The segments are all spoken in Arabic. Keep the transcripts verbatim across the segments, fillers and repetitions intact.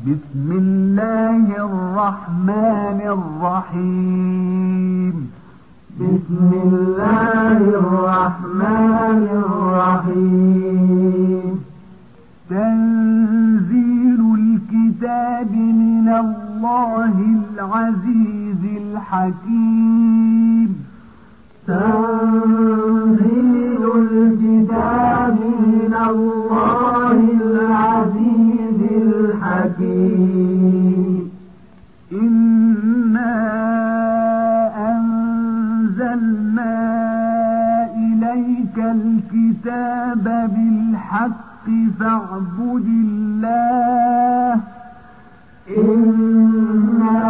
بسم الله الرحمن الرحيم بسم الله الرحمن الرحيم تنزيل الكتاب من الله العزيز الحكيم تنزيل الكتاب من الله العزيز الحكيم إنا أنزلنا إليك الكتاب بالحق فاعبد الله إنا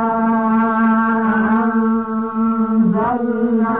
أنزلنا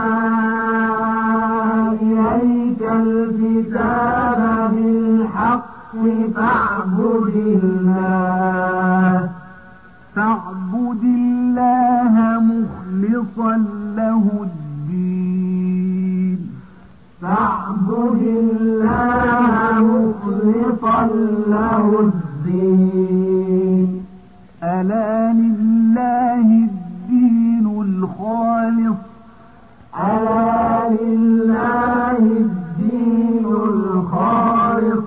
إليك الكتاب بالحق فاعبد الله فاعبد الله مخلصا له الدين فاعبد الله مخلصا له الدين ألا لله الدين الخالص ألا لله الدين الخالص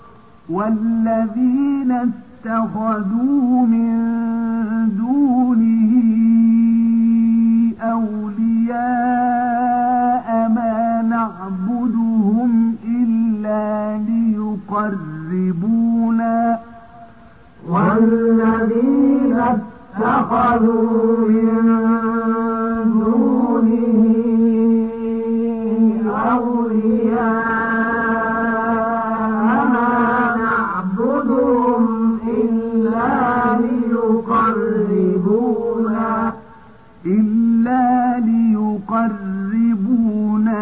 والذين اتخذوا من دونه أولياء ما نعبدهم إلا ليقربونا والذين اتخذوا من دونه أولياء ما نعبدهم إلا ليقربونا إلا ليقربونا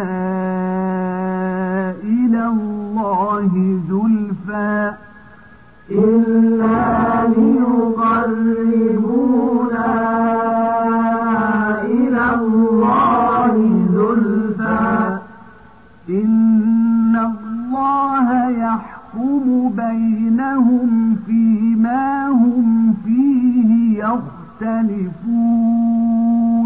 إلى الله زلفى إلا ليقربونا إلى الله زلفى إن الله يحكم بينهم فيما هم فيه يختلفون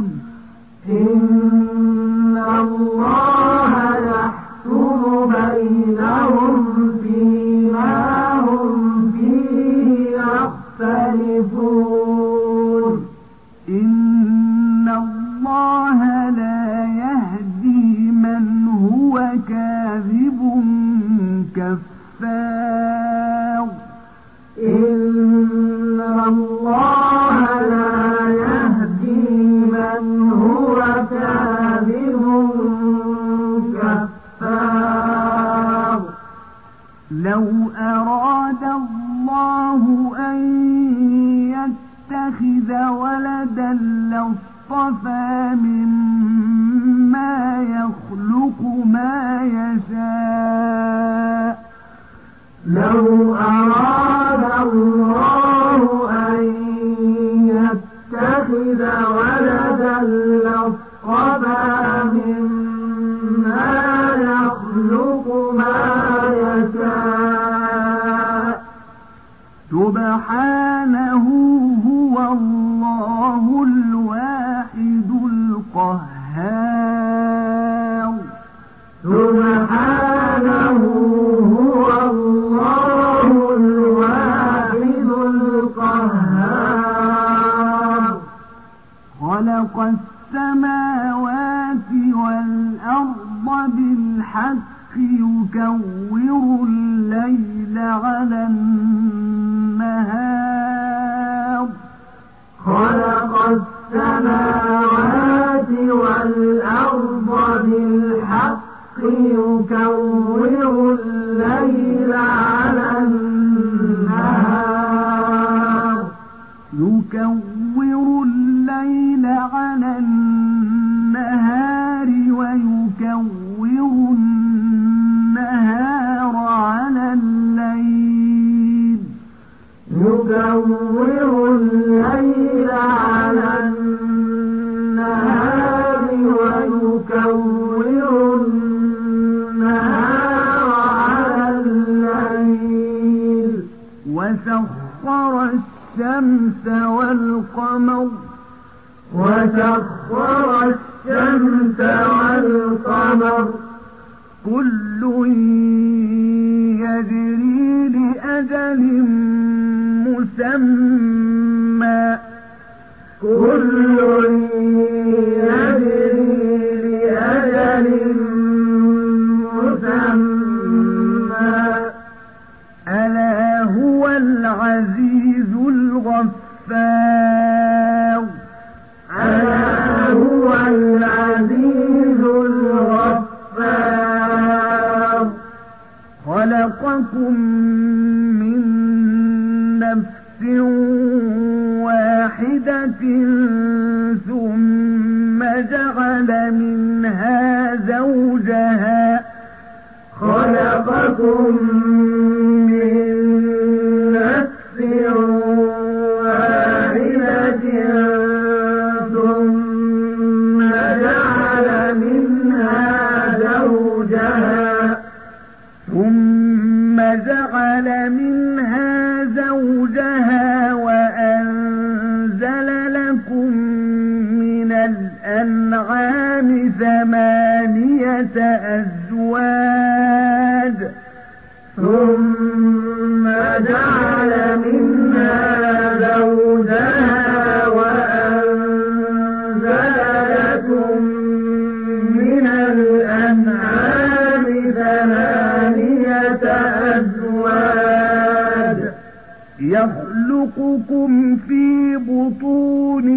إن الله يحكم بينهم فيما هم فيه يختلفون إن الله لا يهدي من هو كاذب كفار إن الله لا يهدي من هو كاذب كفار لو أراد الله أن يتخذ ولدا لاصطفى مما يخلق ما يشاء لو أراد الله أن يتخذ ولدا لاصطفى مما يخلق ما يشاء سبحانه هو الله الواحد القهار سبحانه هو الله الواحد القهار خلق السماوات والأرض بالحق يكور الليل على النهار خلق السماوات والأرض بالحق يكور الليل على النهار يكور الليل على النهار ويكور النهار على الليل يكور الليل على النهار ويكور النهار على الليل وسخر وسخر الشمس والقمر وسخر الشمس والقمر كل يجري لأجل مسمى كل يجري لأجل مسمى ألا هو العزيز الغفار ألا هو العزيز الغفار خلقكم من نفس واحدة ثم جعل منها زوجها خلقكم من نفس واحدة ثم جعل منها زوجها ثم جعل منها زوجها وأنزل لكم من الأنعام ثمانية أزواج ثم جعل منها زوجها وأنزل لكم من الأنعام ثمانية أزواج يخلقكم في بطون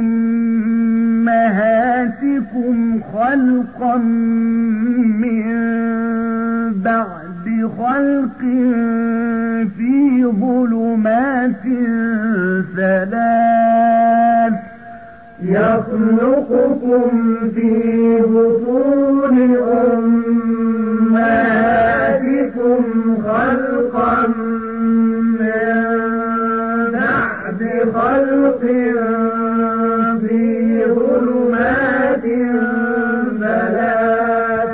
أمهاتكم خلقا من بعد خلق في ظلمات ثلاث يخلقكم في بطون أمهاتكم خلقا من بعد خلق في ظلمات ثلاث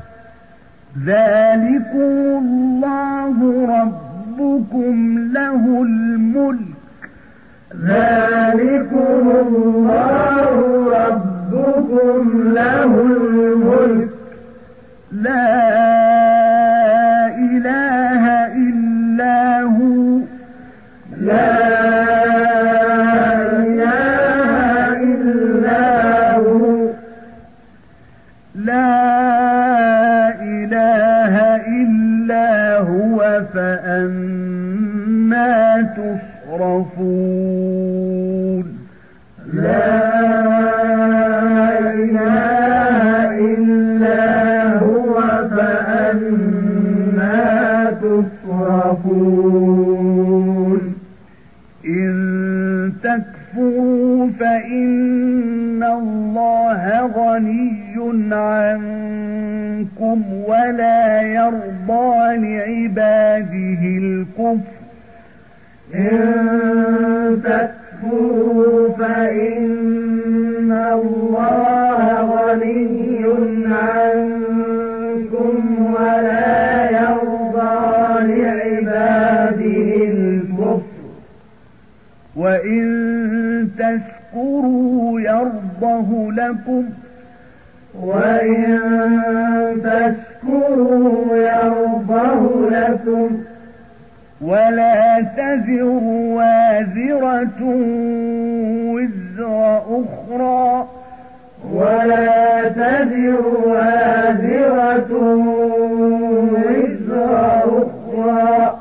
ذلكم الله ربكم له الملك ذلكم الله ربكم له الملك لا إله إلا هو لا إله إلا هو لا إله إلا هو فأنا تصرفون لا إله إلا هو فأنا تصرفون إن تكفروا فإن الله غني عنكم ولا يرضى لعباده الكفر إن تكفروا فإن الله غني عنكم ولا يرضى لعباده الكفر وإن تشكروا يرضه لكم وإن تشكروا يرضه لكم ولا تزر وازرة وزر أخرى ولا تزر وازرة وزر أخرى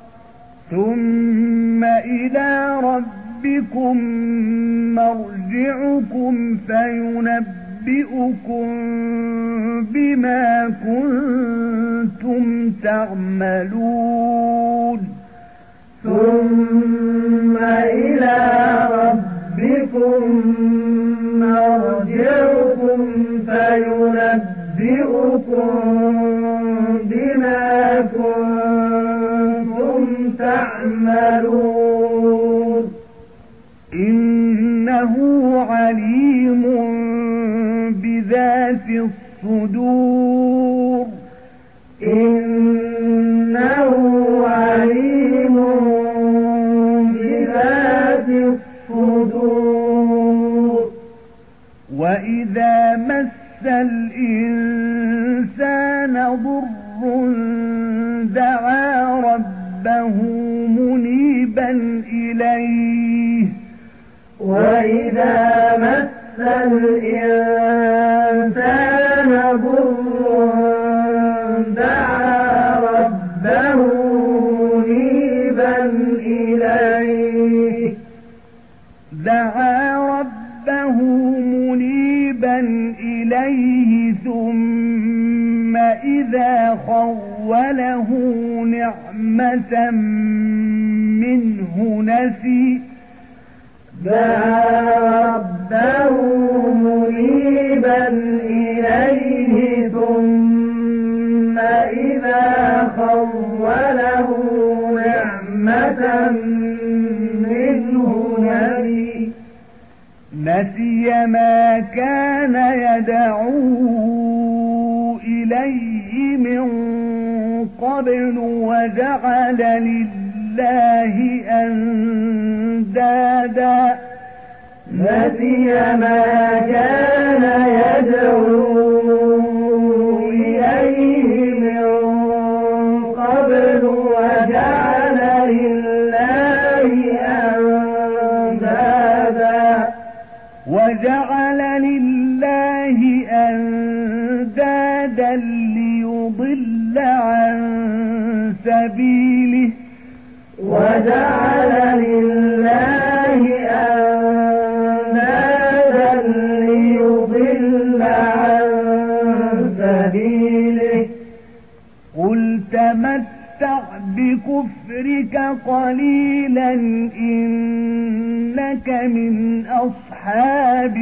ثم إلى ربكم مرجعكم فينبئكم بما كنتم تعملون ثم إلى ربكم مرجعكم فينبئكم بما كنتم تعملون إنه عليم بذات الصدور إنه عليم منيبا إليه وإذا مس الإنسان ضر دعا ربه منيبا إليه دعا ربه منيبا إليه ثم إذا خوله نعمة منه نسي دعا ربه منيبا إليه ثم إذا خوله نعمة منه نسي نسي ما كان يدعو إليه من قبل وجعل لله أندادا نسي ما كان يدعو إليه من قبل وجعل لله أندادا وجعل لله أندادا ليضل عن سبيله وجعل لله أندادا ليضل عن سبيله قل تمتع بكفرك قليلا إنك من أصحاب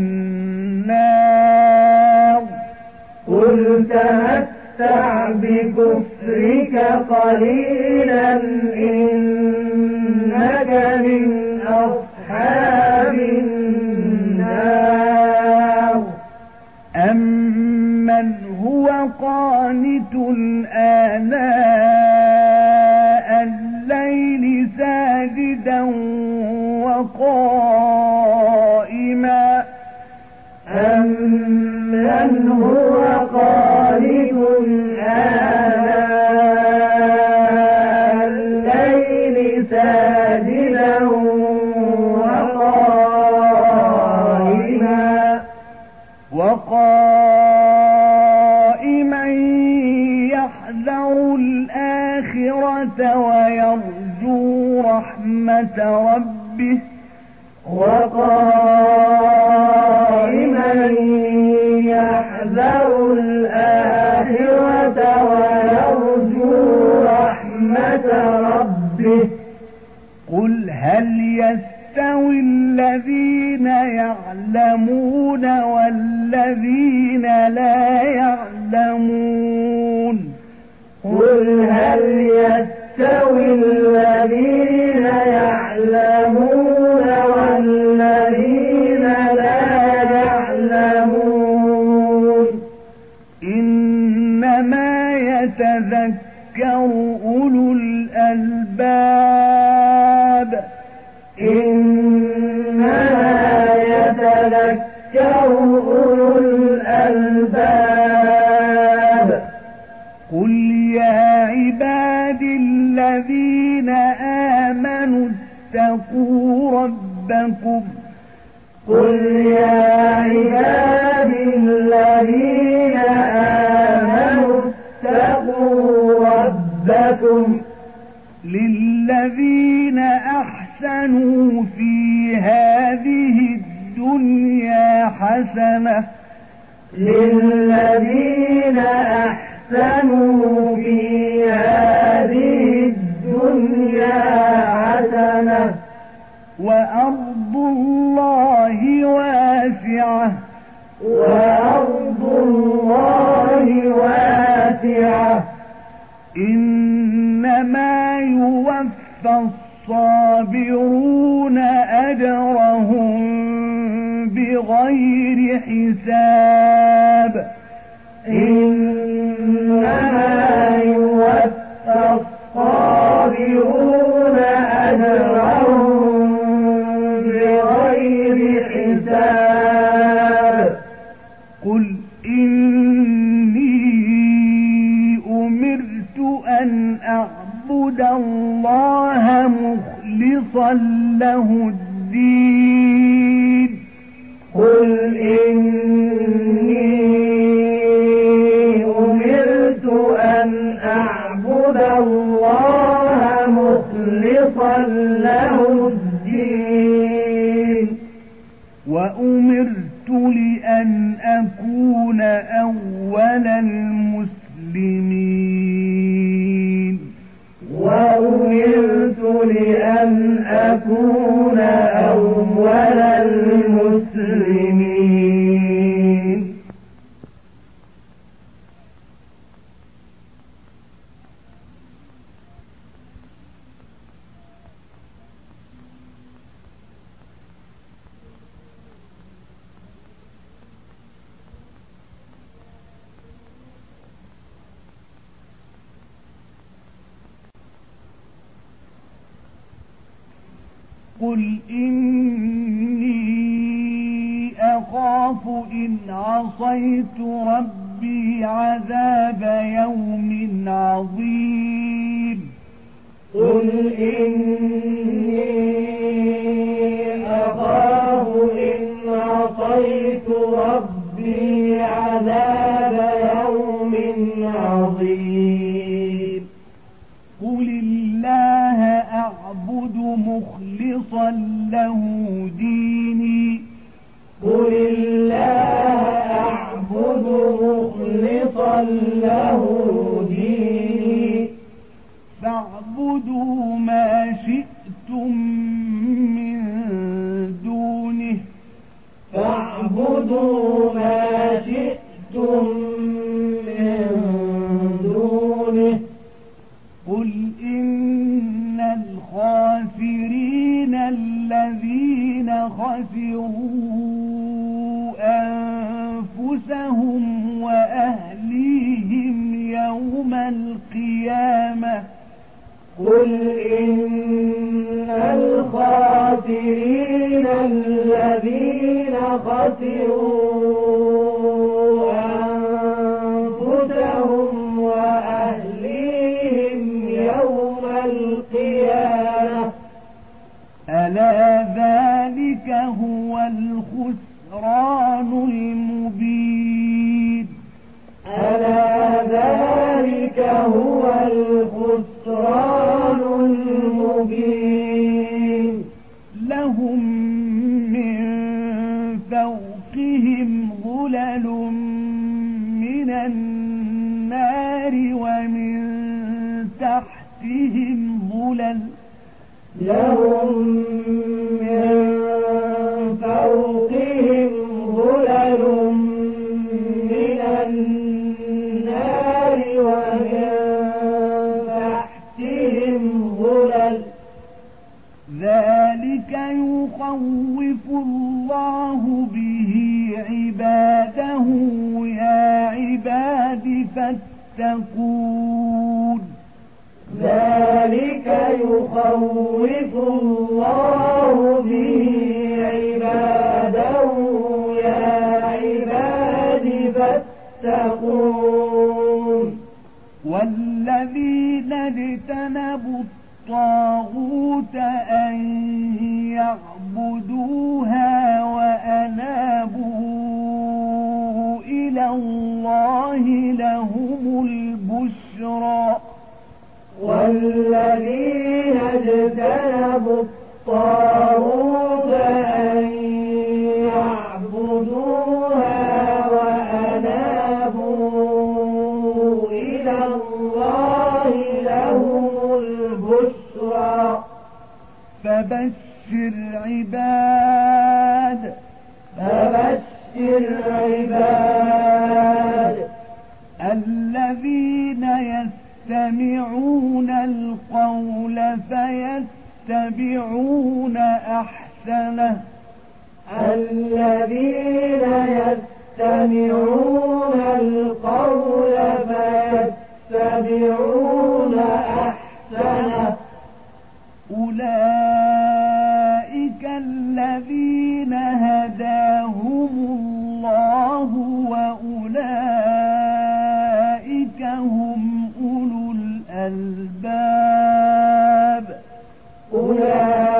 النار قل تمتع بكفرك قليلا إنك من أصحاب النار أمن هو قانت آناء الليل ساجدا وقائما أمن هو قانت آناء الليل ساجدا وقائما وقائما يحذر الآخرة ويرجو رحمة ربه وقائما يحذر الآخرة ويرجو رحمة ربه قل هل يستوي الذين يعلمون والذين لا يعلمون قل هل يستوي الذين يعلمون والذين لا يعلمون إنما يتذكر أولو الألباب إنما يتذكر أولو الألباب قل يا عبادي الذين آمنوا اتقوا ربكم قل يا عبادي الذين آمنوا اتقوا ربكم للذين أحسنوا في هذه الدنيا حسنة للذين أحسنوا في هذه الدنيا حسنة وأرض الله واسعة وأرض الله واسعة إنما يوفى الصابرون أجرهم بغير حساب إنما يوفى الصابرون أجرهم بغير حساب قل إني أمرت أن أعبد الله مخلصا مخلصا له الدين قل إني أمرت أن أعبد الله مخلصا له الدين وأمرت لأن أكون أول المسلمين وأمرت لأن أكون أول المسلمين قل إني أخاف إن عصيت ربي عذاب يوم عظيم قل إني أخاف إن عصيت ربي عذاب يوم عظيم قل الله أعبد مخلصا له ديني قل الله أعبد مخلصا له ديني فاعبدوا ما شئتم من دونه فاعبدوا ما شئتم من دونه قل إن الخاسرين الذين خسروا أنفسهم وأهليهم يوم القيامة قل إن الخاسرين الذين خسروا أنفسهم وأهليهم يوم القيامة ألا ذلك هو الخسران المبين ألا ذلك هو الخسران المبين لهم من فوقهم ظلل من النار ومن تحتهم ظلل لهم من فوقهم ظلل من النار ومن تحتهم ظلل ذلك يخوف الله به عباده يا عباد فاتقون ذلك يخوف الله به عباده يا عباد فاتقون والذين اجتنبوا الطاغوت أن يعبدوها وأنابوا إلى الله لهم البشرى والذين اجتنبوا الطاغوت أن يعبدوها وأنابوا إلى الله لهم البشرى فبشر عباد فبشر عباد الذين يستمعون القول فيتبعون أحسنه الذين يستمعون القول فيتبعون أحسنه أولئك الذين هداهم الله وأولئك هم أولو الألباب أولئك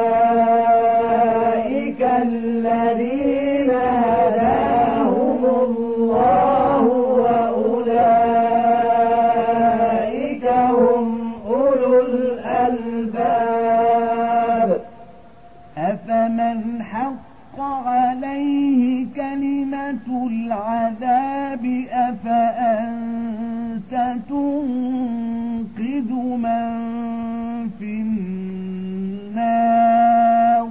أفمن حق عليه كلمة العذاب أفأنت تنقذ من في النار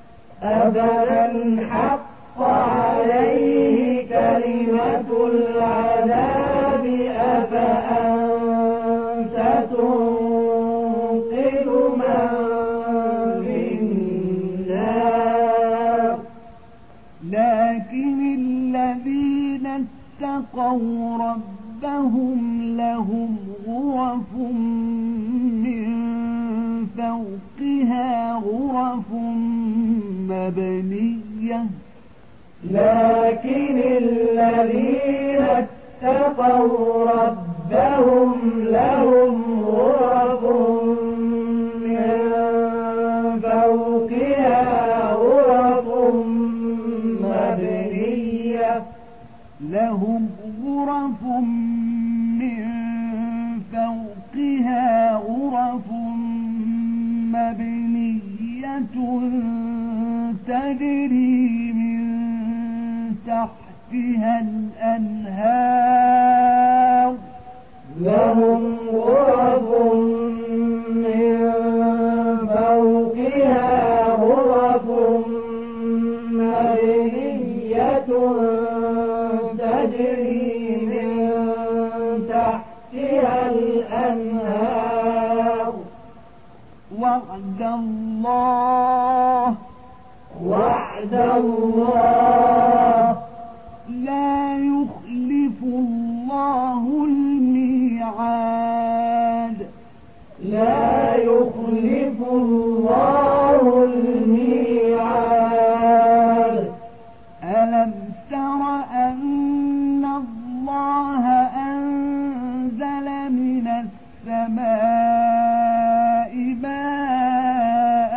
أفمن حق عليه كلمة العذاب أفأنت تنقذ من في النار لكن الذين اتقوا ربهم لهم غرف من فوقها غرف مبنية لكن الذين اتقوا ربهم لهم غرف من فوقها غرف مبنية لهم غرف من فوقها غرف مبنية تجري من تحتها الأنهار لهم غرف من فوقها غرف مبنية تجري من تحتها الأنهار وعد الله وعد الله لا يخلف الله الميعاد لا يخلف الله الميعاد ألم تر أن الله أنزل من السماء ماء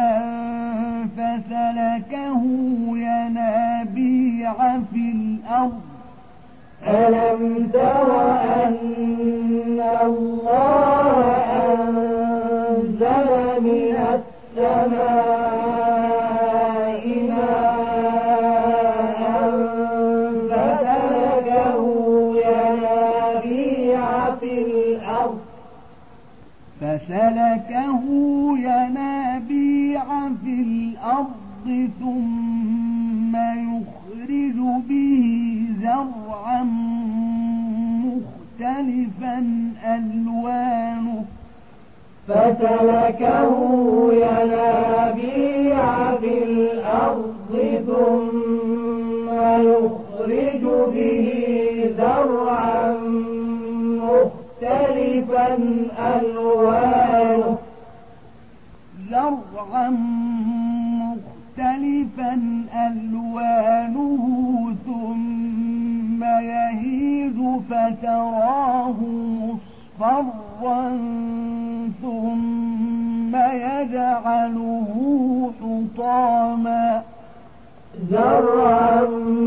فسلكه ينابيع في الأرض ألم تر أن الله أنزل من السماء ماء فسلكه ينابيع في الأرض فسلكه ينابيع في الأرض ثم يخرج به زرعا مختلفا ألوانه فسلكه ينابيع في الأرض ثم يخرج به زرعا مختلفا ألوانه زرعا مختلفا ألوانه ثم يهيج فتراه مصفرا ثم يجعله حطاما زرعا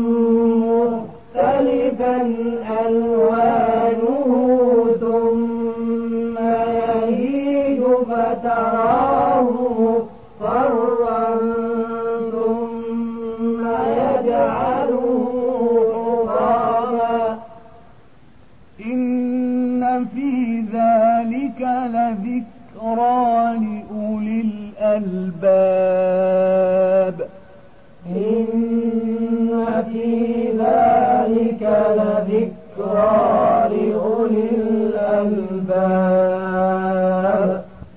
مختلفا ألوانه ثم يهيج فتراه مصفرا ثم يجعله حطاما إن في ذلك لذكرى لأولي الألباب إن في ذلك لذكرى لأولي الألباب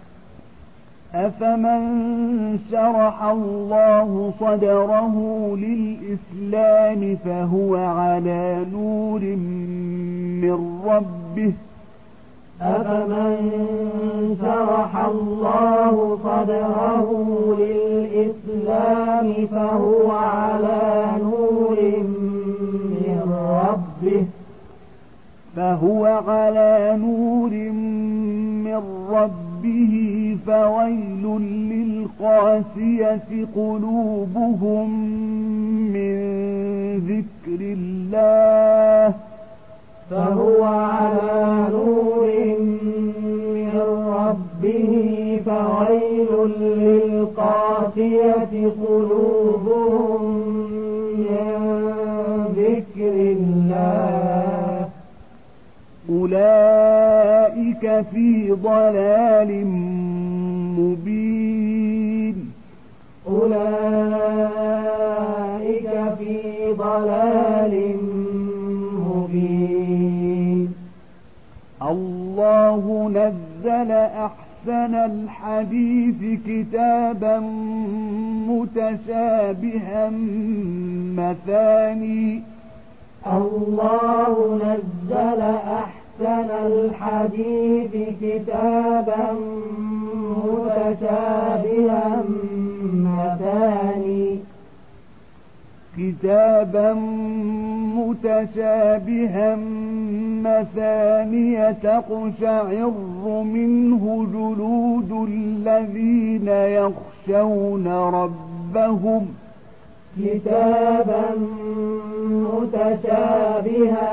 أفمن شرح الله صدره للإسلام فهو على نور من ربه أفمن شرح الله صدره للإسلام فهو على نور من ربه فهو على نور من ربه فويل للقاسية قلوبهم من ذكر الله فهو على نور من ربه فويل للقاسية قلوبهم أولئك في ضلال مبين أولئك في ضلال مبين الله نزل أحسن الحديث كتابا متشابها مثاني الله نزل أحسن الحديث كتابا متشابها مثاني كتابا متشابها مثانية تقشعر منه جلود الذين يخشون ربهم كتابا متشابها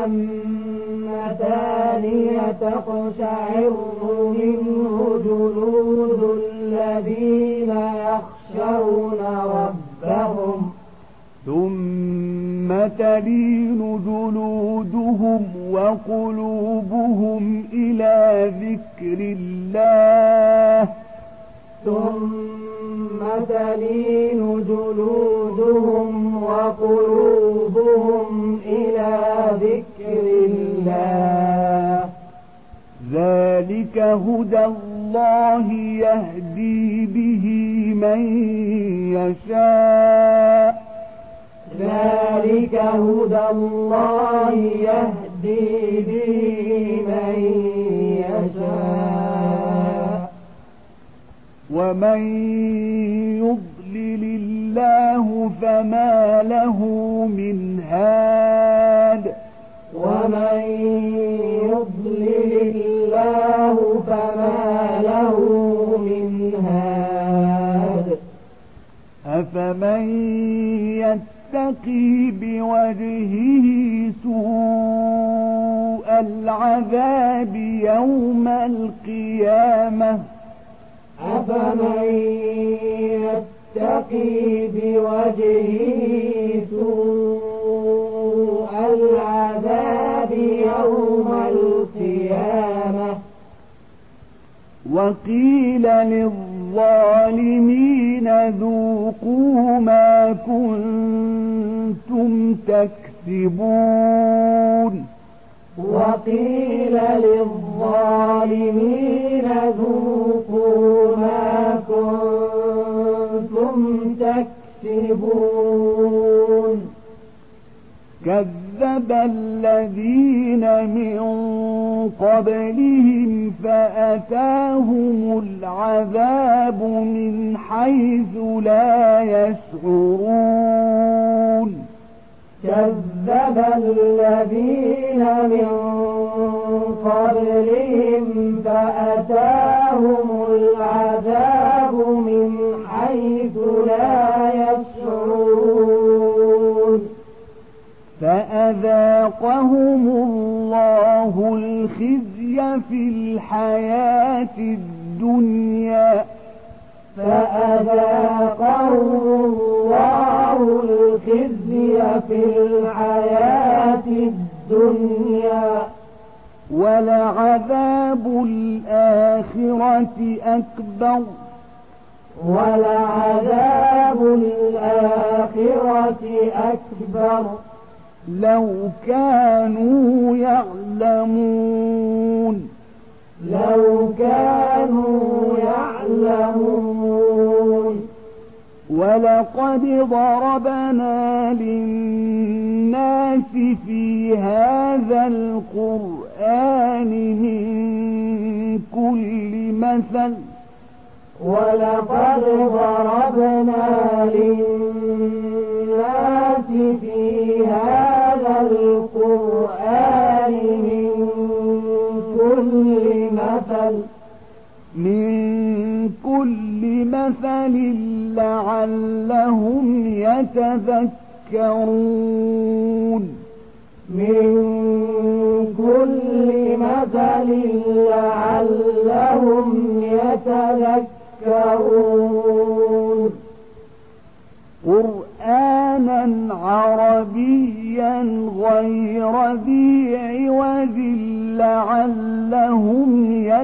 مثانية تقشعر منه جلود الذين يخشون ربهم ثم تلين جلودهم وقلوبهم إلى ذكر الله ثم تلين جلودهم وقلوبهم إلى ذكر الله ذلك هدى الله يهدي به من يشاء ذلك هدى الله يهدي به من يشاء ومن يضلل الله فما له من هاد ومن يضلل الله فما له من هاد أفمن يتقي بوجهه سوء العذاب يوم القيامة أفمن يتقي بوجهه سوء العذاب يوم القيامة وقيل للظالمين ذوقوا ما كنتم تكسبون وقيل للظالمين ذوقوا ما كنتم تكسبون كذب الذين من قبلهم فأتاهم العذاب من حيث لا يشعرون كذب الذين من قبلهم فأتاهم العذاب من حيث لا يشعرون فأذاقهم الله الخزي في الحياة الدنيا فأذاقهم الله الخزي في الحياة الدنيا ولعذاب الآخرة أكبر ولعذاب الآخرة أكبر لو كانوا يعلمون لو كانوا يعلمون ولقد ضربنا للناس في هذا القرآن من كل مثل ولقد ضربنا للناس في هذا القرآن من كل مثل من كل مثل لعلهم يتذكرون من كل مثل لعلهم يتذكرون قرآن قرآنا عربيا غير ذي عوج لعلهم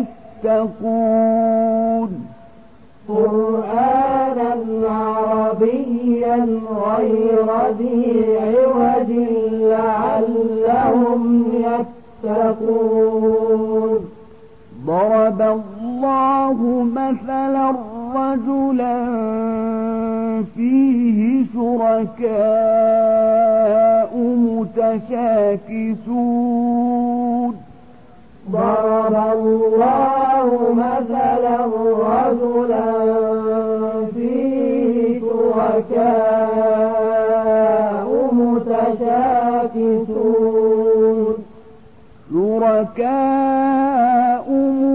يتقون قرآنا عربيا غير ذي عوج لعلهم يتقون ضرب الله مثلا رجلا فيه شركاء متشاكسون ضرب الله مثلا رجلا فيه شركاء متشاكسون شركاء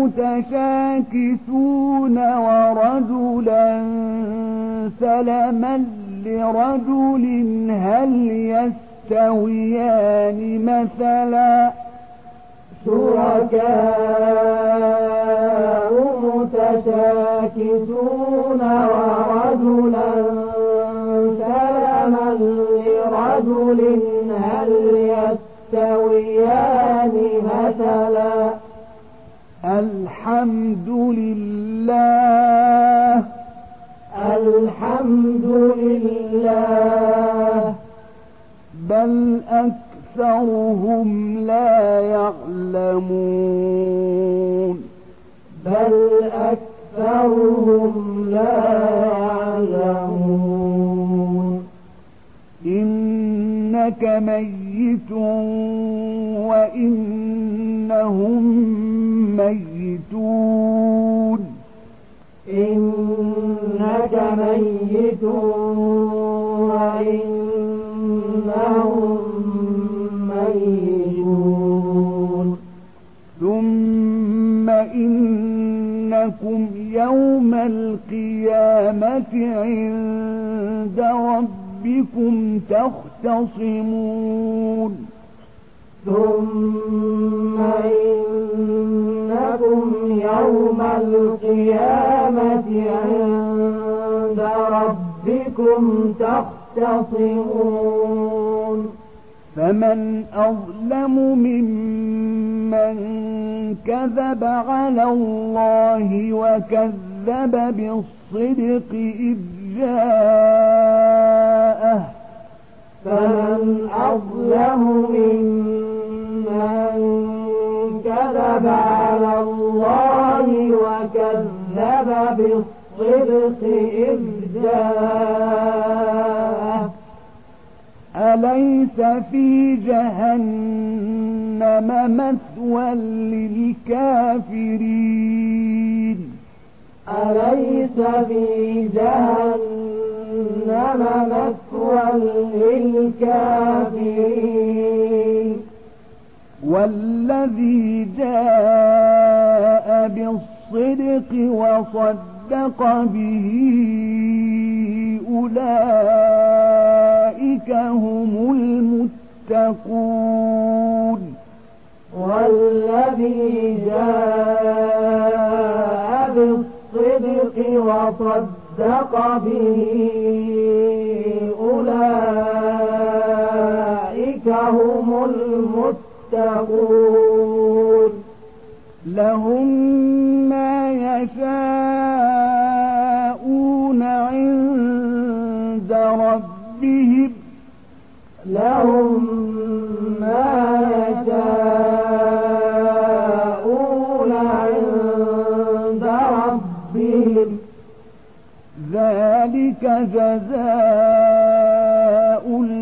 متشاكسون ورجلا سلما لرجل هل يستويان مثلا شركاء متشاكسون ورجلا سلما لرجل هل يستويان مثلا الحمد لله الحمد لله بل أكثرهم لا يعلمون بل أكثرهم لا يعلمون إنك ميت وإنهم ميتون إنك ميت وإنهم ميتون ثم إنكم يوم القيامة عند ربكم تختصمون ثم إنكم يوم القيامة عند ربكم تختصمون فمن أظلم ممن كذب على الله وكذب بالصدق إذ جاءه فمن أظلم ممن كذب على الله وكذب بالصدق إذ جاءه أليس في جهنم مثوى للكافرين أليس في جهنم مثوى للكافرين والذي جاء بالصدق وصدق به أولئك هم المتقون والذي جاء بالصدق وصدق به أولئك هم المتقون لهم ما يشاءون عند ربهم لهم ما يشاءون عند ربهم ذلك جزاء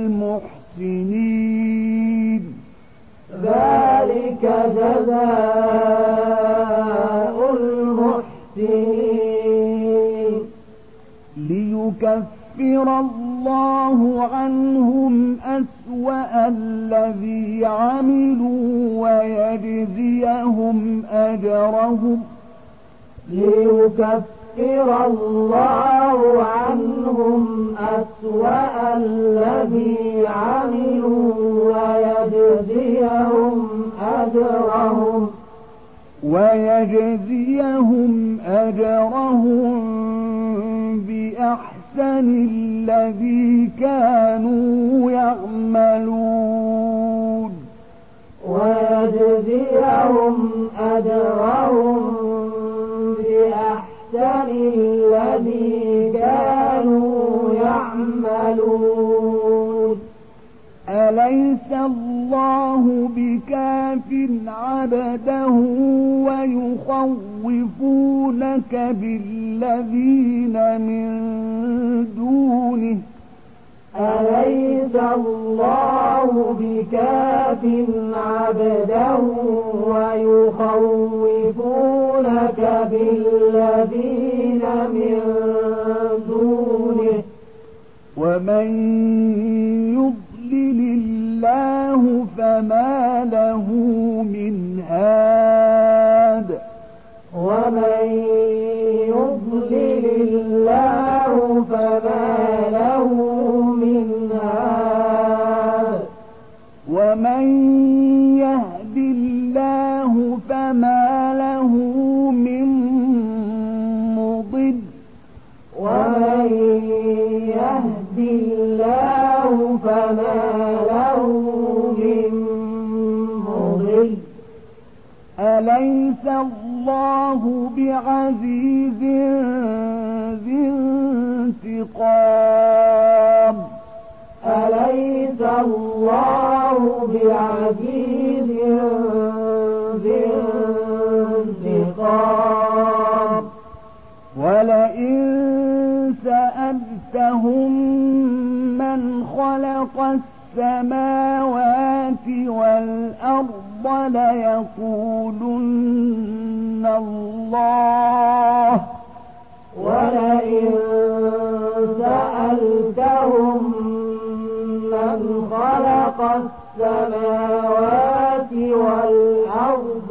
المحسنين ذلك جزاء المحسنين ليكفر الله عنهم أسوأ الذي عملوا ويجزيهم أجرهم ليكفر الله عنهم أسوأ الذي عملوا ويجزيهم أجرهم ويجزيهم أجرهم بأحسن الذي كانوا يعملون ويجزيهم أجرهم بأحسن الذي كانوا يعملون أليس الله بكاف عبده ويخوفونك بالذين من دونه أليس الله بكاف عبده ويخوفونك بالذين من دونه ومن يضلل الله فما له من هاد ومن يضلل الله فما له من هاد ومن يهد الله فما له من مضل ومن يهد الله فما له من مضل أليس الله بعزيز ذي انتقام أليس الله بعزيز ذي انتقام ولئن سألتهم من خلق السماوات والأرض ليقولن الله ولئن سألتهم من خلق السماوات والأرض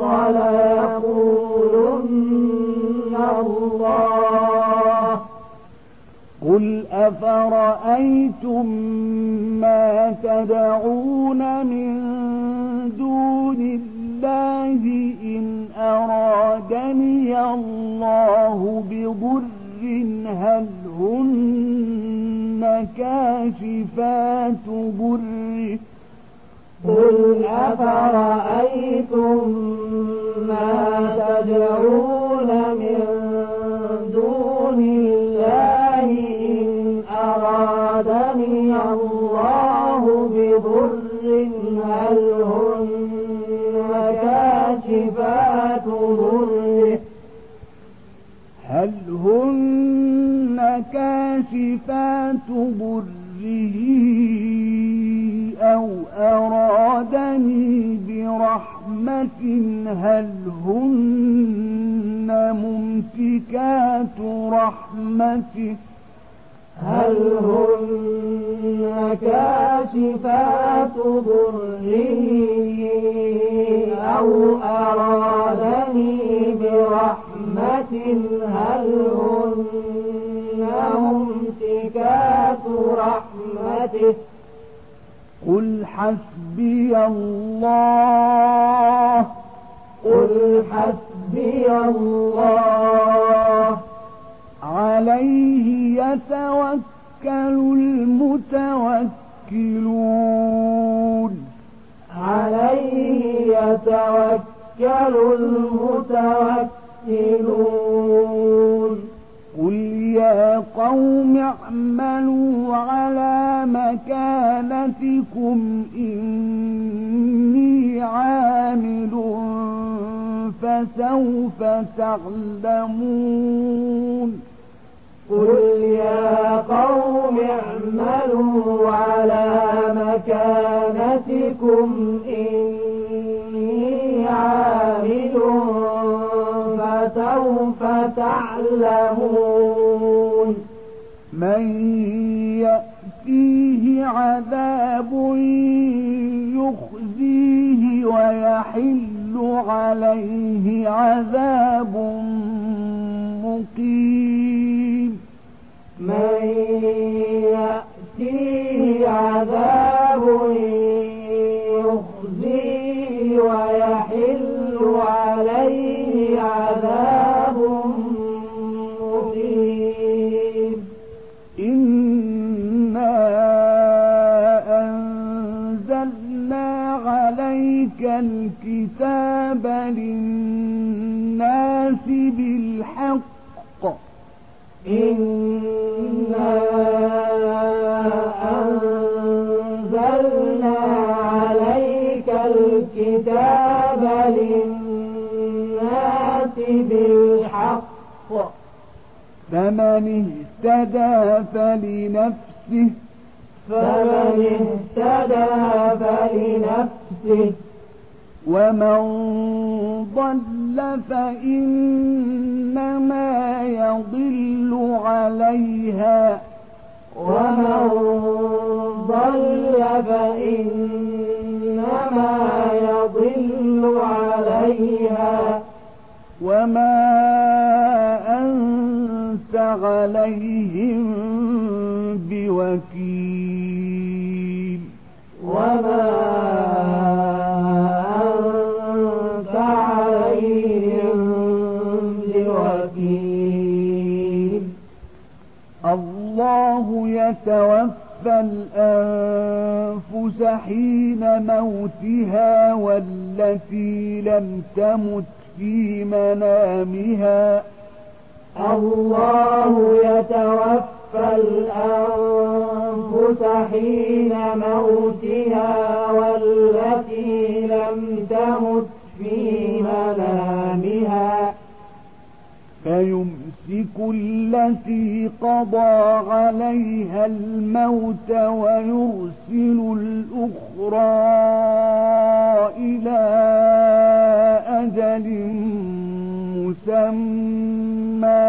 ليقولن الله قل أفرأيتم ما تدعون من دون الله إن أرادني الله بضر هل هن كاشفات ضره قل أفرأيتم ما تدعون من دون الله إن أرادني الله بضر هل هن كاشفات ضره هل هن كاشفات ضره أو أرادني برحمة هل هن ممسكات رحمته هل هن كاشفات ضره أو أرادني برحمة هل هن ممسكات رحمته قل حسبي الله قل حسبي الله عليه يتوكل المتوكلون عليه يتوكل المتوكلون قل يا قوم اعملوا على مكانتكم إني عامل فسوف تعلمون قل يا قوم اعملوا على مكانتكم إني عامل فسوف تعلمون من يأتيه عذاب يخزيه ويحل عليه عذاب مقيم من يأتيه عذاب يخزيه ويحل عليه عذاب مقيم إن ذلك الكتاب للناس بالحق إنا أنزلنا عليك الكتاب للناس بالحق فمن اهتدى فلنفسه فمن اهتدى فلنفسه ومن ضل فإنما يضل عليها ومن ضل فإنما يضل عليها وما أنت عليهم بوكيل وما أنت عليهم بوكيل الله يتوفى الأنفس حين موتها والتي لم تمت في منامها الله يتوفى الأنفس حين موتها والتي لم تمت في منامها فيمسك التي قضى عليها الموت ويرسل الأخرى إلى أجل مسمى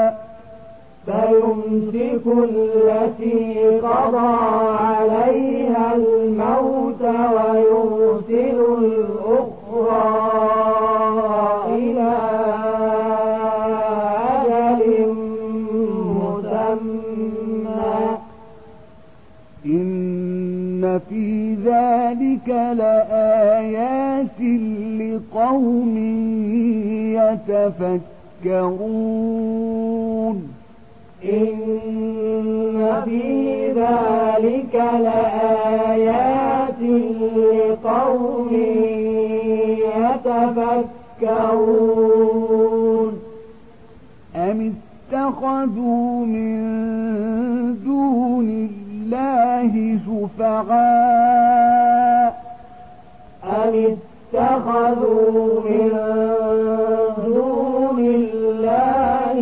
فيمسك التي قضى عليها الموت ويرسل الأخرى إلى أجل مسمى إن في ذلك لآيات لقوم يتفكرون إن في ذلك لآيات لقوم يتفكرون أم اتخذوا من دون الله شفعاء أم اتخذوا من دون الله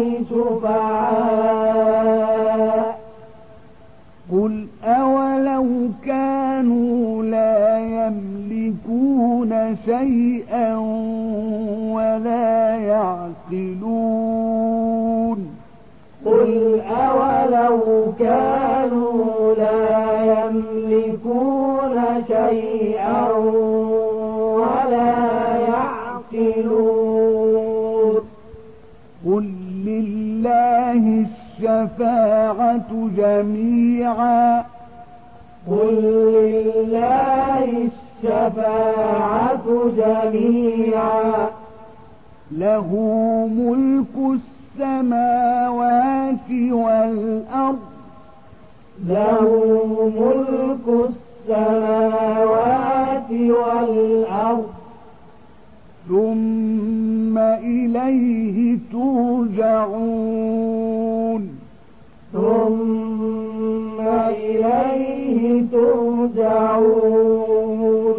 شفعاء قل أولو كانوا لا يملكون شيئا ولا يعقلون قل أولو كانوا لا يملكون شيئا ولا يعقلون قل لله الشفاعة جميعا قل لله الشفاعة جميعا له ملك السماوات والأرض له ملك السماوات والأرض ثم إليه ترجعون ثم إليه ترجعون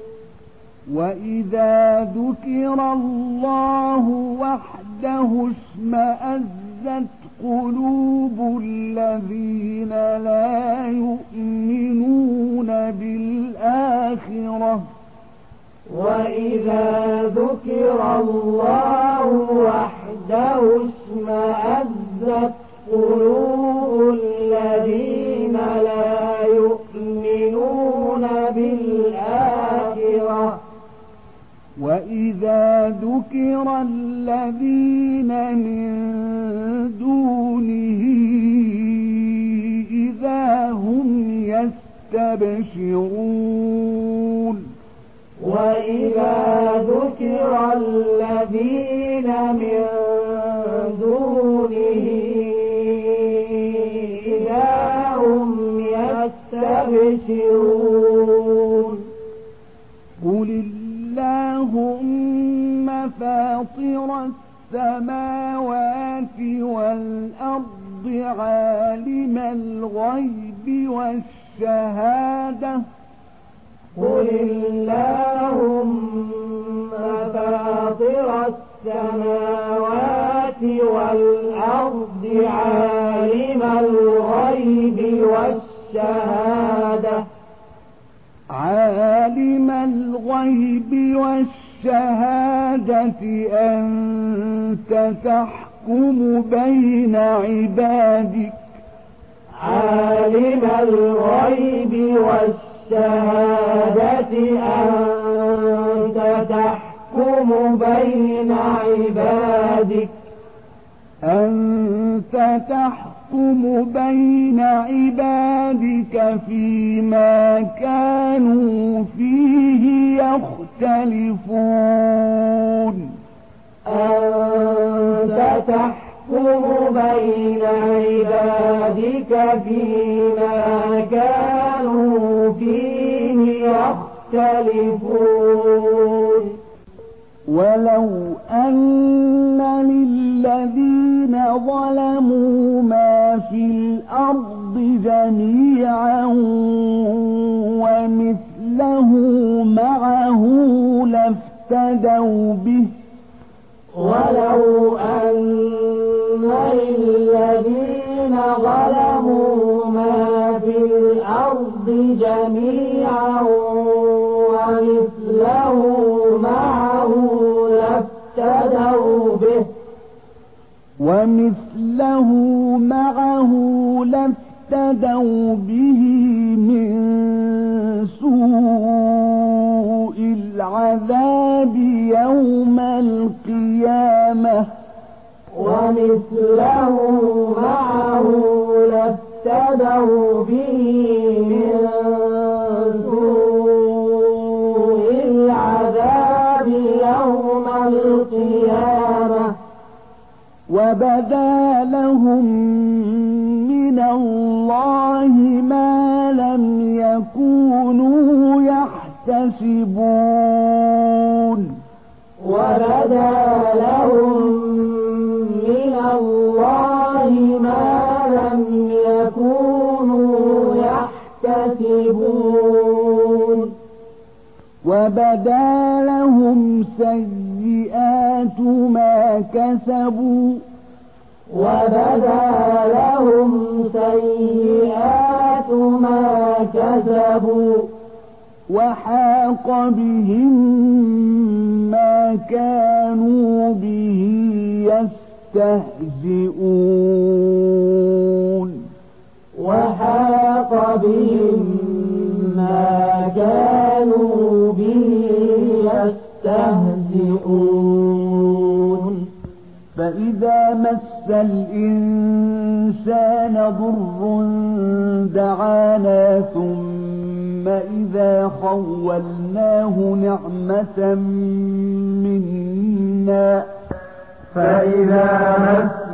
وإذا ذكر الله وحده اشمأزت قلوب الذين لا يؤمنون بالآخرة وإذا ذكر الله وحده اشمأزت قلوب الذين لا يؤمنون بالآخرة وإذا ذكر الذين من دونه إذا هم يستبشرون وإذا ذكر الذين من دونه إذا هم يستبشرون قل الله الشهادة قل اللهم فاطر السماوات والأرض عالم الغيب والشهادة عالم الغيب والشهادة أنت تحكم بين عبادك عالم الغيب والشهادة أنت تحكم بين عبادك أنت تحكم بين عبادك فيما كانوا فيه يختلفون أنت تحكم بين عبادك فيما كانوا فيه يختلفون ولو أن للذين ظلموا ما في الأرض جميعا ومثله معه لافتدوا به ولو أن للذين ظلموا ما في الأرض جميعا ومثله معه لافتدوا به ومثله معه لافتدوا به من سوء العذاب يوم القيامة ومثله معه لافتدوا به من سوء العذاب يوم القيامة وبدا لهم من الله ما لم يكونوا يحتسبون وبدا لهم من الله ما لم يكونوا يحتسبون وبدا لهم سيئات ما كسبوا وبدا لهم سيئات ما كسبوا وحاق بهم ما كانوا به يستهزئون وحاق بهم ما كانوا به يستهزئون فإذا مس الإنسان ضر دعانا ثم إذا خولناه نعمة منا فإذا مس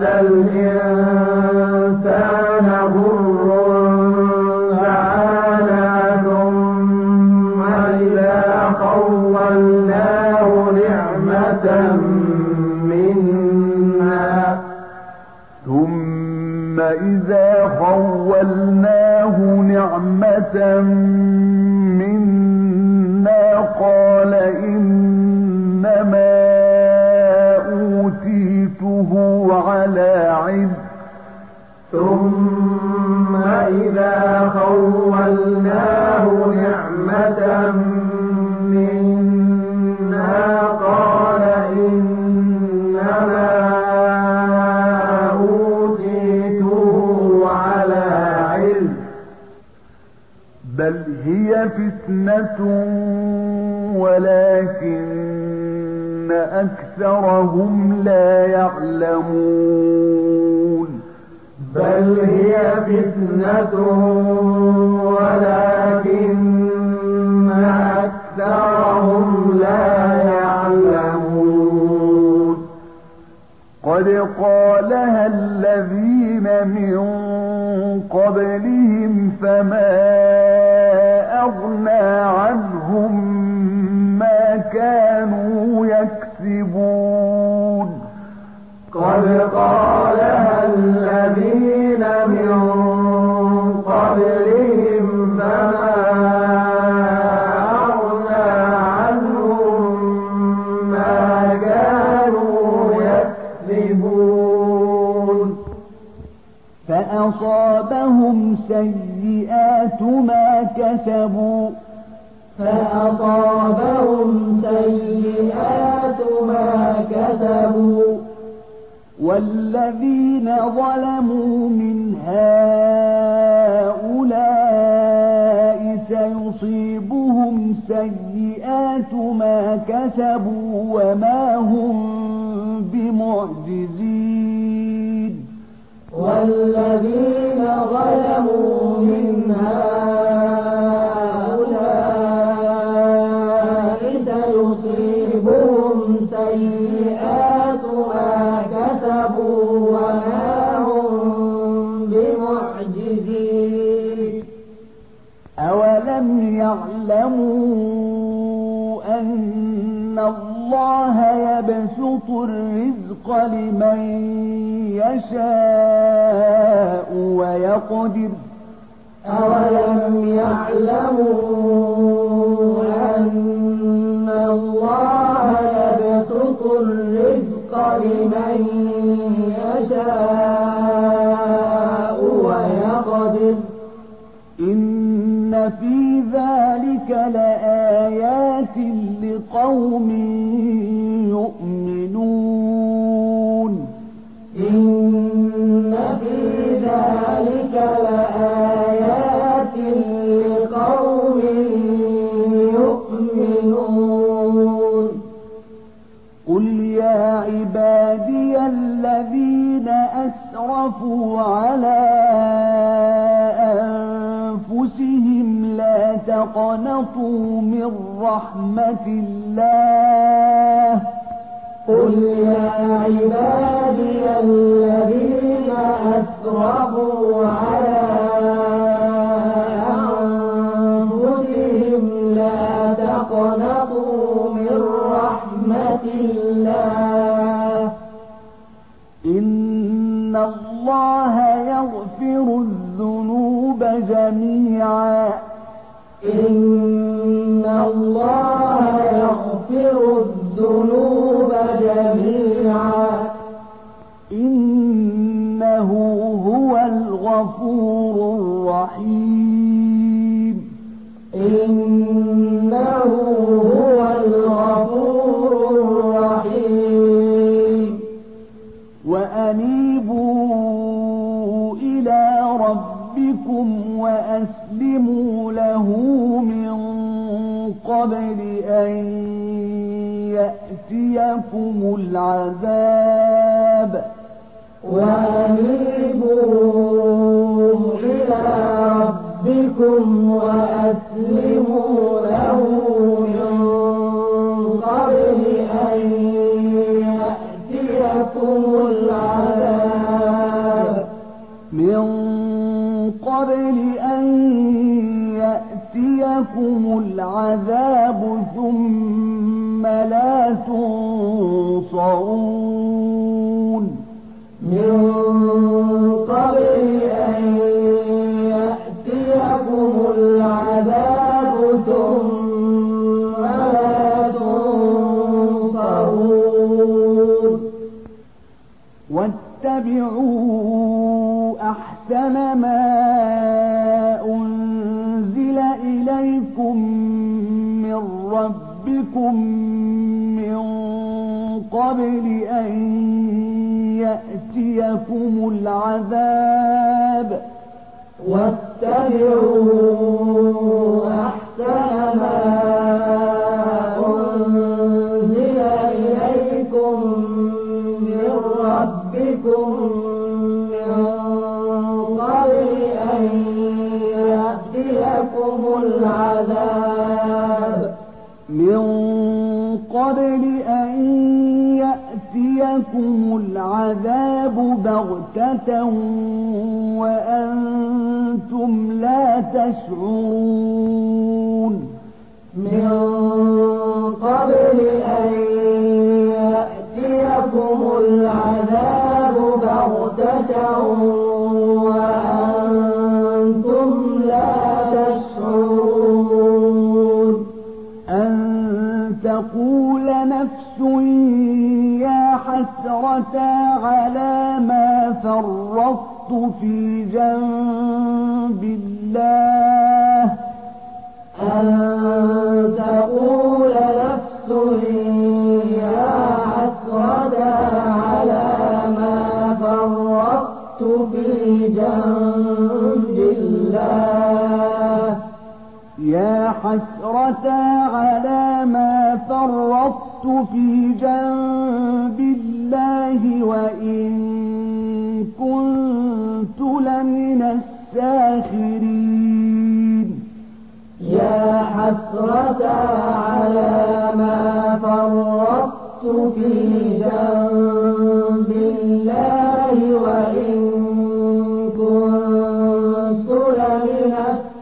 الإنسان ضر دعانا ثم إذا خولناه نعمة منا ثم إذا خولناه نعمة منا قال إنما أوتيته على علم ثم إذا خولناه نعمة منا قال إنما بل هي فتنة ولكن أكثرهم لا يعلمون بل هي فتنة ولكن أكثرهم لا يعلمون قد قالها الذين من قبلهم فما أغنى عنهم ما كانوا يكسبون قد قالها الذين من قبلهم كسبوا فأصابهم سيئات ما كسبوا والذين ظلموا من هؤلاء سيصيبهم سيئات ما كسبوا وما هم بمعجزين والذين ظلموا من هؤلاء سيصيبهم سيئات ما كسبوا وما هم بمعجزين أولم يعلموا أن الله يبسط الرزق لمن يشاء ويقدر أولم يعلموا أن الله يبسط الرزق لمن يشاء ويقدر إن في ذلك لآيات لقوم يؤمنون إن في ذلك لآيات لقوم يؤمنون قل يا عبادي الذين أسرفوا على أنفسهم لا تقنطوا من رحمة الله قل يا عبادي الذين أسرفوا على أنفسهم لا تقنطوا من رحمة الله إن الله يغفر الذنوب جميعا إن الله يغفر الذنوب جميعا إنه هو الغفور الرحيم إنه هو الغفور الرحيم وأنيبوا إلى ربكم وأسلموا له من قبل أن يأتيكم العذاب وأنيبوا إلى ربكم وأسلموا له من قبل أن يأتيكم العذاب من قبل أن يأتيكم العذاب ثم لا تنصرون من قبل أن يأتيكم العذاب ثم لا تنصرون واتبعوا أحسن ما أنزل إليكم من ربكم من قبل أن يأتيكم العذاب واتبعوا أحسن ما أنزل إليكم من ربكم من قبل أن يأتيكم العذاب من قبل أن يأتيكم العذاب بغتة وأنتم لا تشعرون من قبل أن يأتيكم العذاب بغتة وأنتم لا تشعرون أن تقول نفس يا حسرة على ما فرطت في جنب الله يا حسرة على ما فرطت في جنب الله وإن كنت لمن الساخرين يا حسرة على ما فرطت في جنب الله وإن كنت لمن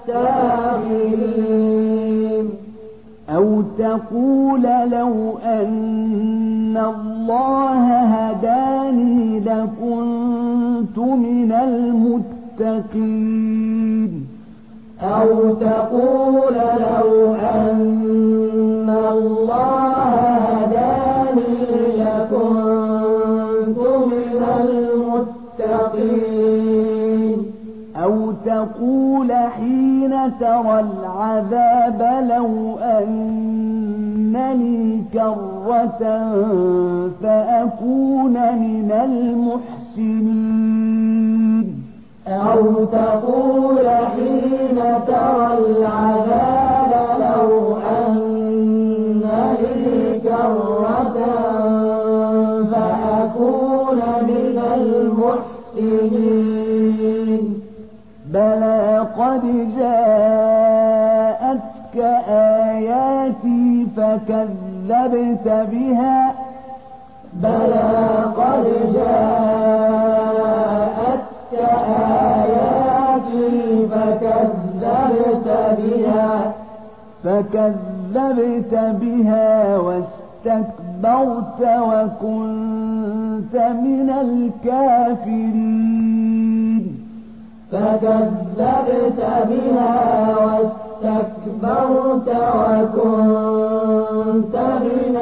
الساخرين أو تقول لو أن الله هداني لكنت من المتقين أو تقول لو أن الله هداني لكنت من المتقين أو تقول حين ترى العذاب لو أن لي كرة فأكون من المحسنين أو تقول حين ترى العذاب لو أن لي كرة فأكون من المحسنين بلى قد جاءتك آياتي فكذبت بها بلى قد جاءتك آياتي فكذبت بها فكذبت بها واستكبرت وكنت من الكافرين فكذبت بها واستكبرت وكنت من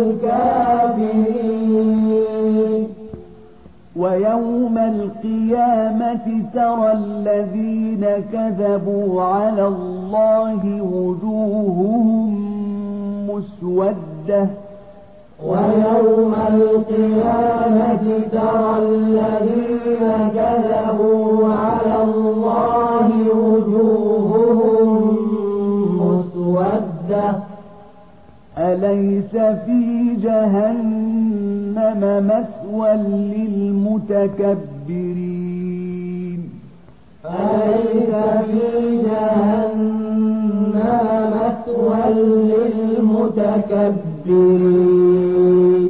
الكافرين ويوم القيامة ترى الذين كذبوا على الله وجوههم مسودة ويوم القيامة ترى الذين كذبوا على الله وجوههم مسودة أليس في جهنم مثوى للمتكبرين أليس في جهنم مثوى للمتكبرين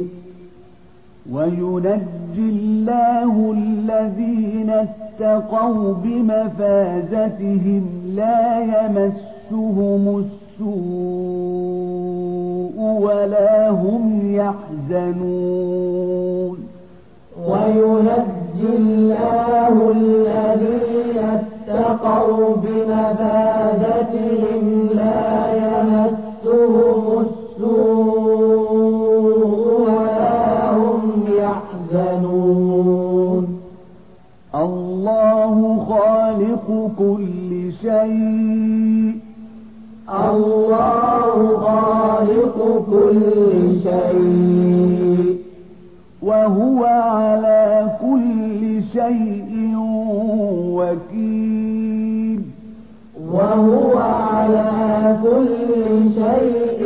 وينجي الله الذين اتقوا بمفازتهم لا يمسهم السوء ولا هم يحزنون وينجي الله الذين اتقوا بمفازتهم لا يمسهم السوء ولا هم يحزنون الله خالق كل شيء الله خالق كل شيء وهو على كل شيء وكيل وهو على كل شيء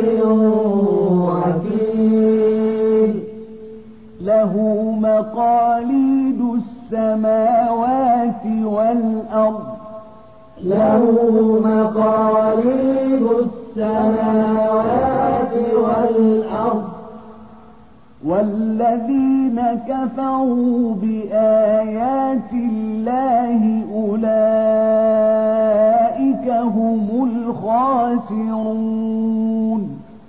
وكيل له مقاليد السماوات والأرض له مقاليد السماوات والأرض والذين كفروا بآيات الله أولئك هم الخاسرون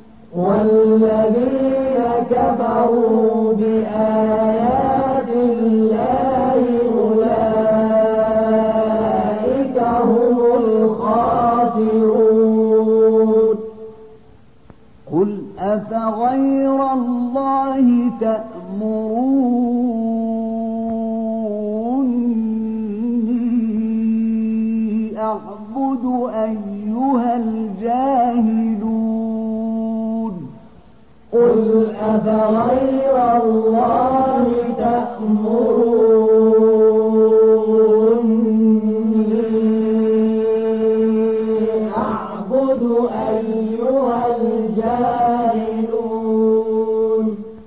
والذين كفروا بآيات الله أولئك هم الخاسرون قل أفغير الله تأمروني أعبد أيها الجاهلون قل أفغير الله تأمروني أعبد أيها الجاهلون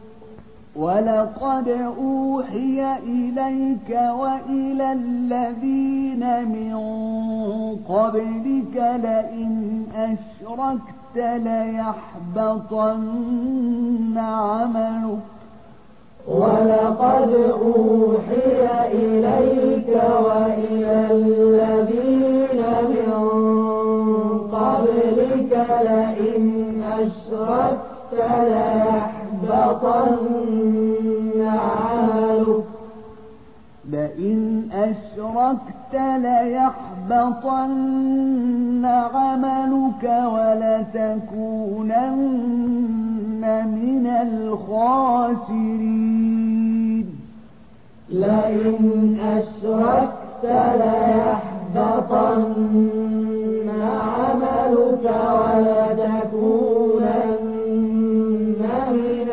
ولقد أوحي إليك وإلى الذين من قبلك لئن أشركت ليحبطن عملك ولقد أوحي إليك وإلى الذين من قبلك لئن أشركت ليحبطن عملك لئن أشركت ليحبطن عملك ولتكونن من الخاسرين لئن أشركت ليحبطن عملك ولتكونن من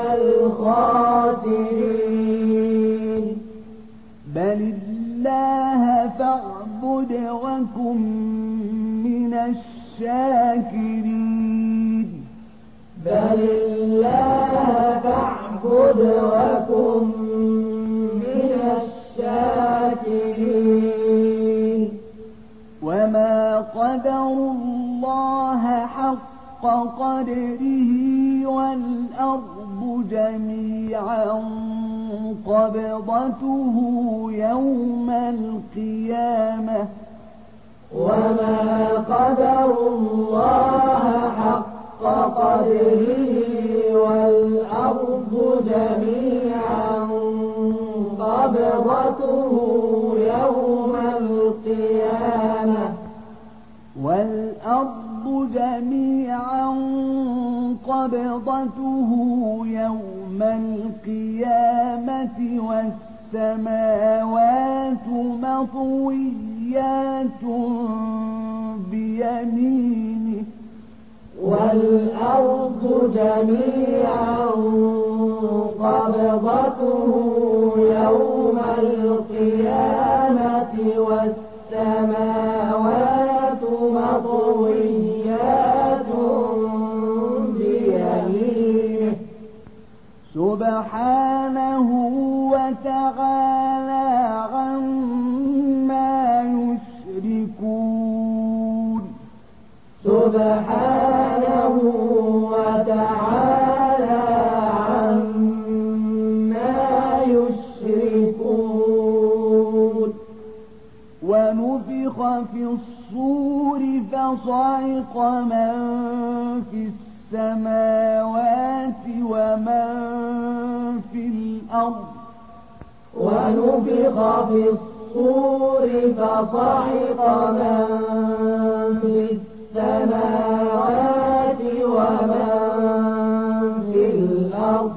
الخاسرين بل الله فاعبد وكن من الشاكرين بل الله فاعبد وكن من الشاكرين وما قدروا الله حق قدره والأرض جميعا قبضته يوم القيامة وما قدروا الله حق قدره والأرض جميعا قبضته يوم القيامة والأرض جميعا قبضته يوم القيامة والسماوات مطويات بيمينه والأرض جميعا قبضته يوم القيامة والسماوات مطويات بيمينه سبحانه وتعالى عما يشركون سبحانه وتعالى عما يشركون ونفخ في الصور فصعق من في السماوات ومن في الأرض ونفخ في الصور فصعق من في السماوات ومن في الأرض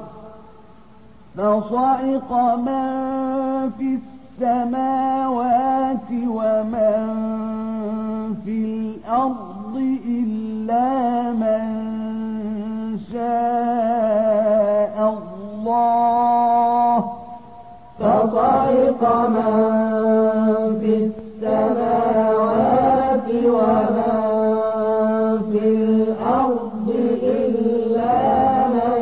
فصعق من في السماوات ومن في الأرض إلا من شاء الله فصعق من في السماوات ومن في الأرض إلا من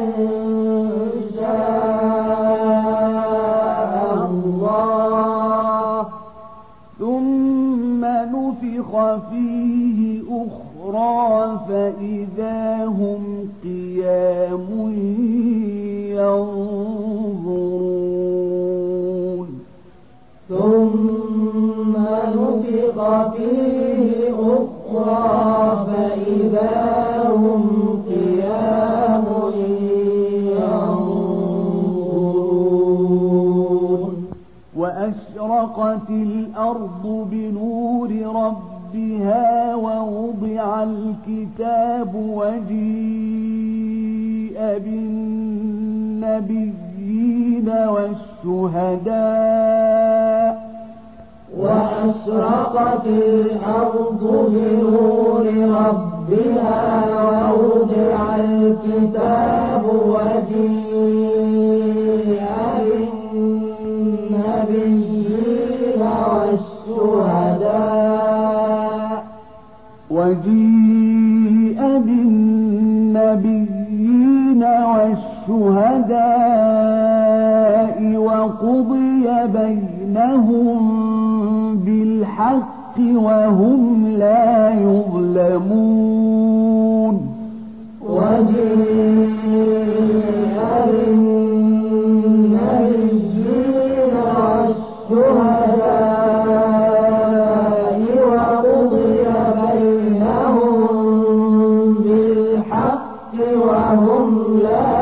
شاء الله ثم نفخ فيه أخرى فإذا هم قيام ينظرون ثم نفخ فيه أخرى فإذا هم قيام ينظرون وأشرقت الأرض بنور ربها ووضع الكتاب وجيء بالنبيين والشهداء وأشرقت الأرض بنور ربها ووضع الكتاب وجيء بالنبيين والشهداء وجيء بالنبيين والشهداء وقضي بينهم بالحق وهم لا يظلمون وجيء بالنبيين والشهداء وقضي بينهم بالحق وهم لا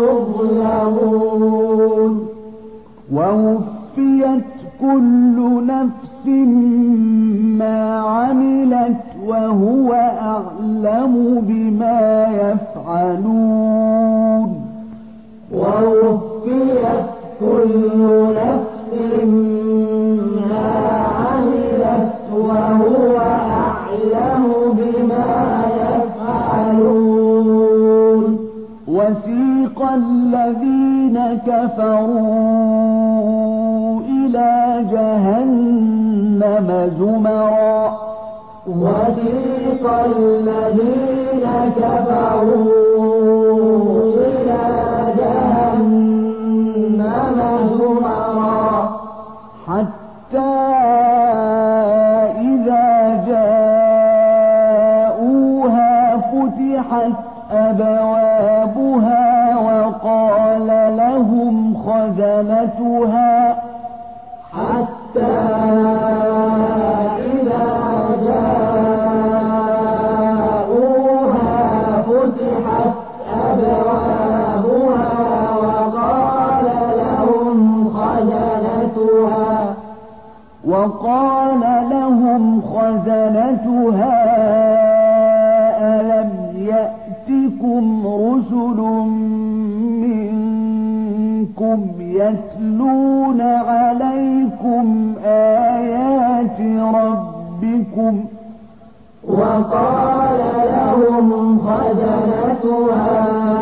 يظلمون ووفيت كل نفس ما عملت وهو أعلم بما يفعلون ووفيت كل نفس ما عملت وهو أعلم بما يفعلون وسيق الذين كفروا إلى جهنم زمرا وسيق الذين كفروا إلى جهنم زمرا حتى إذا جاءوها فتحت أبوابها وقال لهم خزنتها حتى إذا جاءوها فتحت أبوابها وقال لهم خزنتها وقال لهم خزنتها ألم يأتكم رسل منكم يتلون عليكم آيات ربكم وقال لهم خزنتها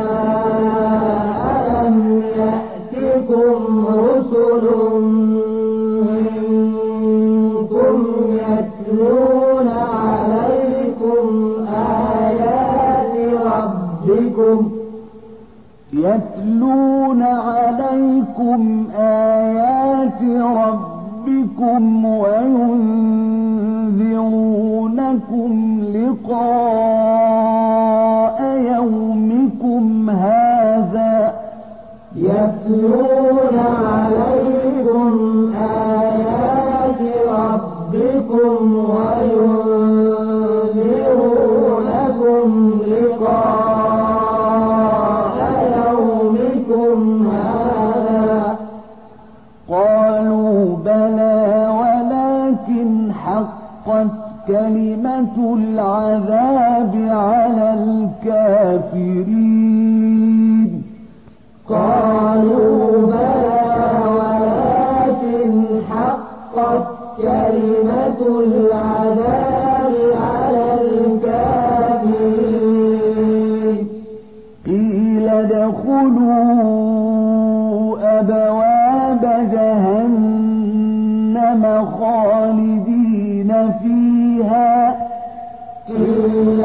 ألم يأتكم رسل منكم يتلون عليكم آيات ربكم يتلون عليكم آيات ربكم وينذرونكم لقاء يومكم هذا يتلون عليكم آيات ربكم وينذرونكم لقاء يومكم هذا قالوا بلى ولكن حقت كلمة العذاب على الكافرين قالوا بلى ولكن حقت كلمة العذاب على الكافرين قيل ادخلوا أبواب جهنم خالدين فيها قيل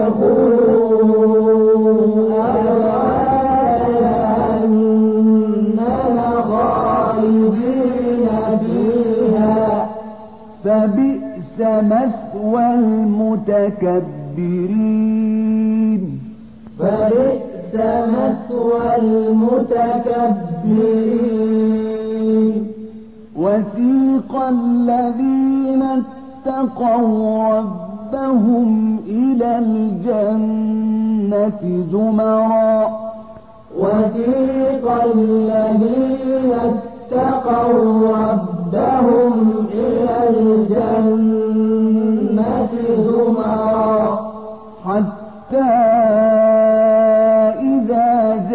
ادخلوا أبواب جهنم خالدين فيها فبئس مثوى المتكبرين فبئس مثوى المتكبرين وسيق الذين اتقوا ربهم إلى الجنة زمرا وسيق الذين اتقوا ربهم إلى الجنة زمرا حتى إذا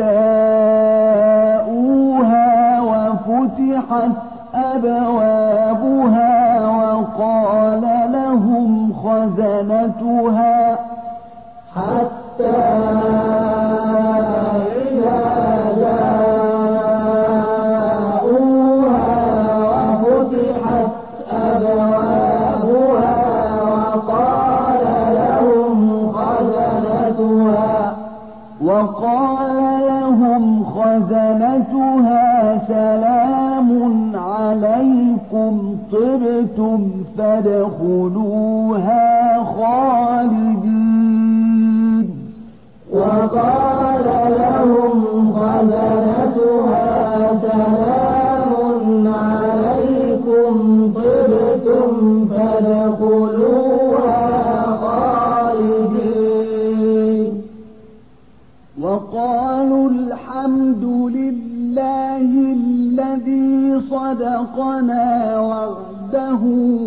جاءوها وفتحت أبوابها وقال لهم خزنتها حتى إذا جاءوها وفتحت أبوابها وقال لهم خزنتها وقالوا الحمد لله الذي صدقنا وعده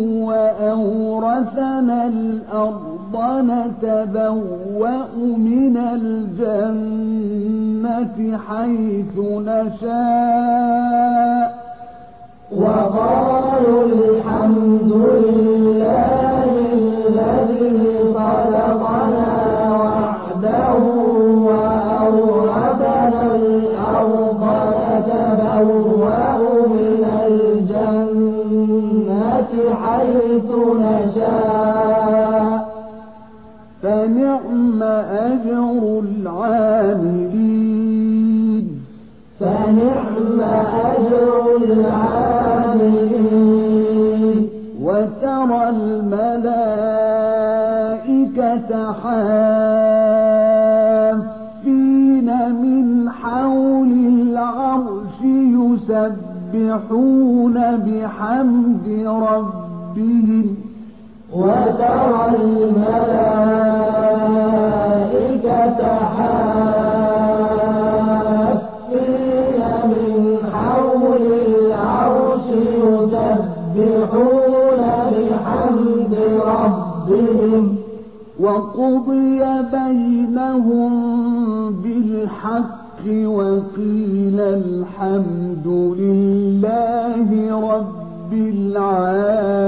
وأورثنا الأرض نتبوأ من الجنة حيث نشاء وقالوا الحمد لله الذي صدقنا وعده وأورثنا الأرض نتبوأ من الجنة حيث نشاء فنعم أجر العاملين فنعم أجر العاملين وترى الملائكة حافين من حول العرش يسبحون بحمد ربهم وترى الملائكة حافين من حول العرش يسبحون بحمد ربهم وقضي بينهم بالحق وقيل الحمد لله رب العالمين